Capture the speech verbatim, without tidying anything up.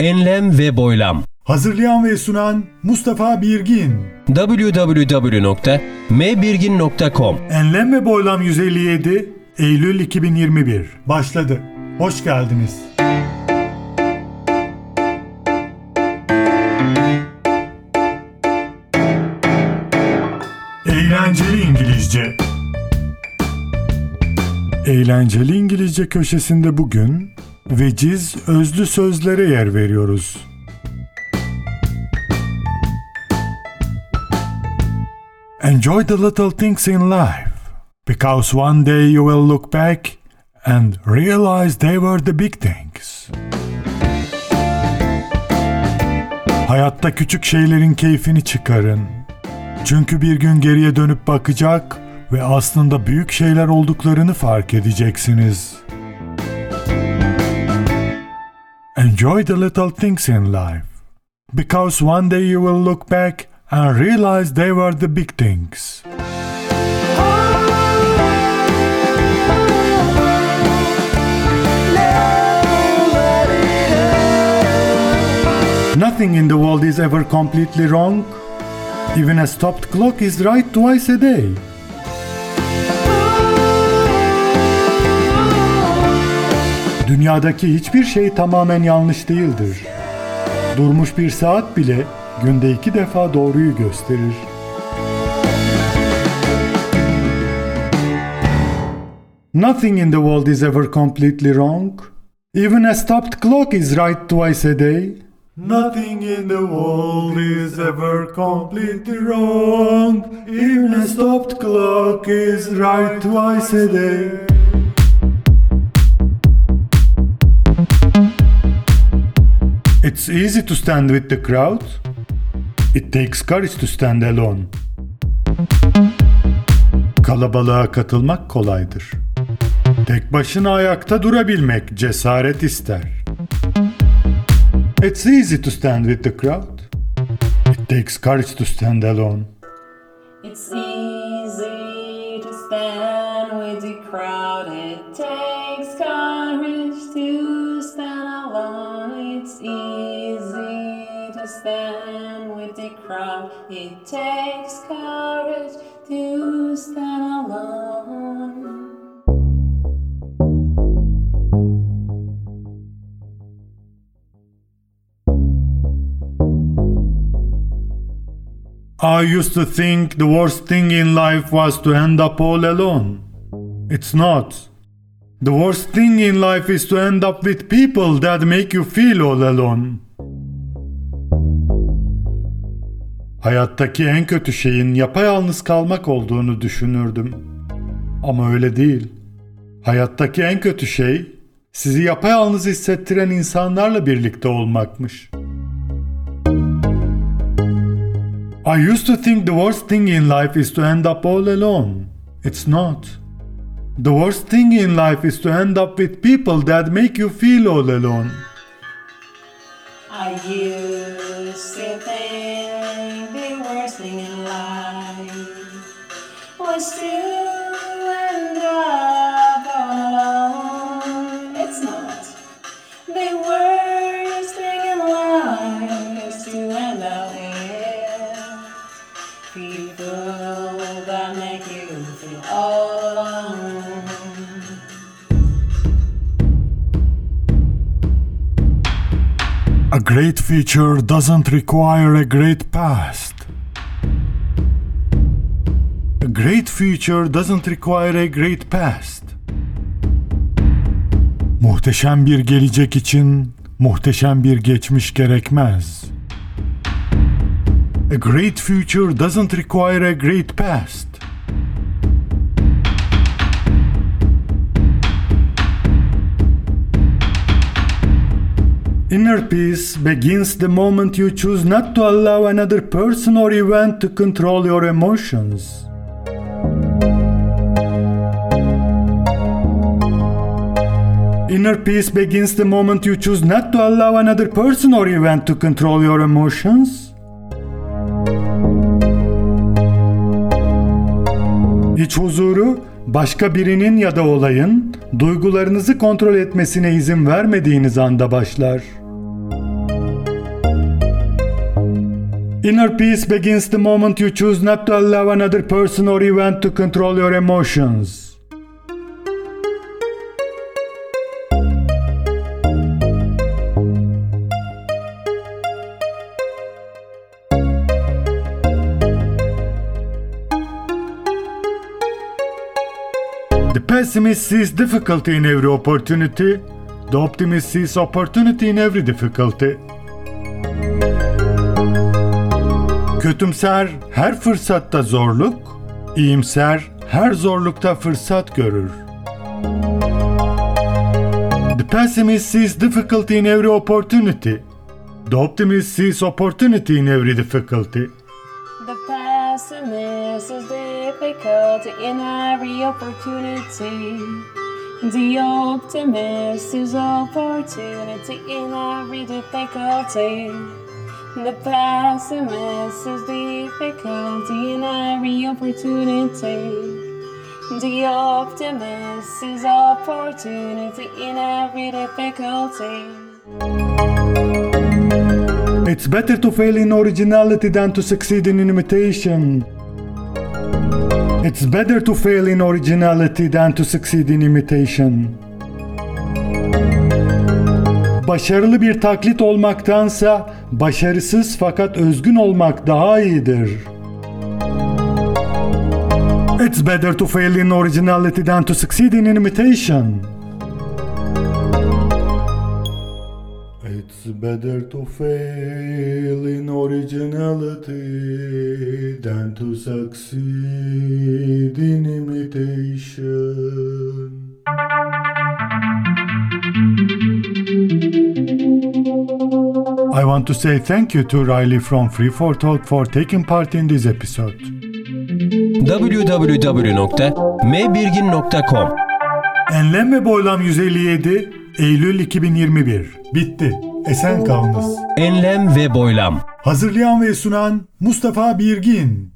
Enlem ve boylam. Hazırlayan ve sunan Mustafa Birgin. double-u double-u double-u nokta m birgin nokta com. Enlem ve Boylam yüz elli yedi Eylül iki bin yirmi bir başladı. Hoş geldiniz. Eğlenceli İngilizce. Eğlenceli İngilizce köşesinde bugün veciz özlü sözlere yer veriyoruz. Enjoy the little things in life, because one day you will look back and realize they were the big things. Hayatta küçük şeylerin keyfini çıkarın. Çünkü bir gün geriye dönüp bakacak ve aslında büyük şeyler olduklarını fark edeceksiniz. Enjoy the little things in life, because one day you will look back and realize they were the big things. Nothing in the world is ever completely wrong. Even a stopped clock is right twice a day. Dünyadaki hiçbir şey tamamen yanlış değildir. Durmuş bir saat bile günde iki defa doğruyu gösterir. Nothing in the world is ever completely wrong. Even a stopped clock is right twice a day. Nothing in the world is ever completely wrong. Even a stopped clock is right twice a day. It's easy to stand with the crowd. It takes courage to stand alone. Kalabalığa katılmak kolaydır. Tek başına ayakta durabilmek cesaret ister. It's easy to stand with the crowd. It takes courage to stand alone. It's easy to stand with the crowd. It takes courage to stand alone. It's easy to stand with the crowd. It takes courage to stand alone. I used to think the worst thing in life was to end up all alone. It's not. The worst thing in life is to end up with people that make you feel all alone. Hayattaki en kötü şeyin yapayalnız kalmak olduğunu düşünürdüm. Ama öyle değil. Hayattaki en kötü şey sizi yapayalnız hissettiren insanlarla birlikte olmakmış. I used to think the worst thing in life is to end up all alone. It's not. The worst thing in life is to end up with people that make you feel all alone. I used to think the worst thing in life was to end up all alone. It's not. The worst thing in life is to end up people that make you feel all alone. A great future doesn't require a great past. A great future doesn't require a great past. Muhteşem bir gelecek için muhteşem bir geçmiş gerekmez. A great future doesn't require a great past. Inner peace begins the moment you choose not to allow another person or event to control your emotions. Inner peace begins the moment you choose not to allow another person or event to control your emotions. İç huzuru, başka birinin ya da olayın duygularınızı kontrol etmesine izin vermediğiniz anda başlar. Inner peace begins the moment you choose not to allow another person or event to control your emotions. The pessimist sees difficulty in every opportunity. The optimist sees opportunity in every difficulty. Kötümser her fırsatta zorluk, iyimser her zorlukta fırsat görür. The pessimist sees difficulty in every opportunity. The optimist sees opportunity in every difficulty. The pessimist is difficulty in every opportunity. The optimist is opportunity in every difficulty. The pessimist is difficulty in every opportunity. The optimist is opportunity in every difficulty. It's better to fail in originality than to succeed in imitation. It's better to fail in originality than to succeed in imitation. Başarılı bir taklit olmaktansa başarısız fakat özgün olmak daha iyidir. It's better to fail in originality than to succeed in imitation. It's better to fail in originality than to succeed in imitation. I want to say thank you to Riley from Free for Talk for taking part in this episode. w w w nokta m birgin nokta com Enlem ve Boylam yüz elli yedi Eylül iki bin yirmi bir. Bitti. Esen kalınız. Enlem ve boylam. Hazırlayan ve sunan Mustafa Birgin.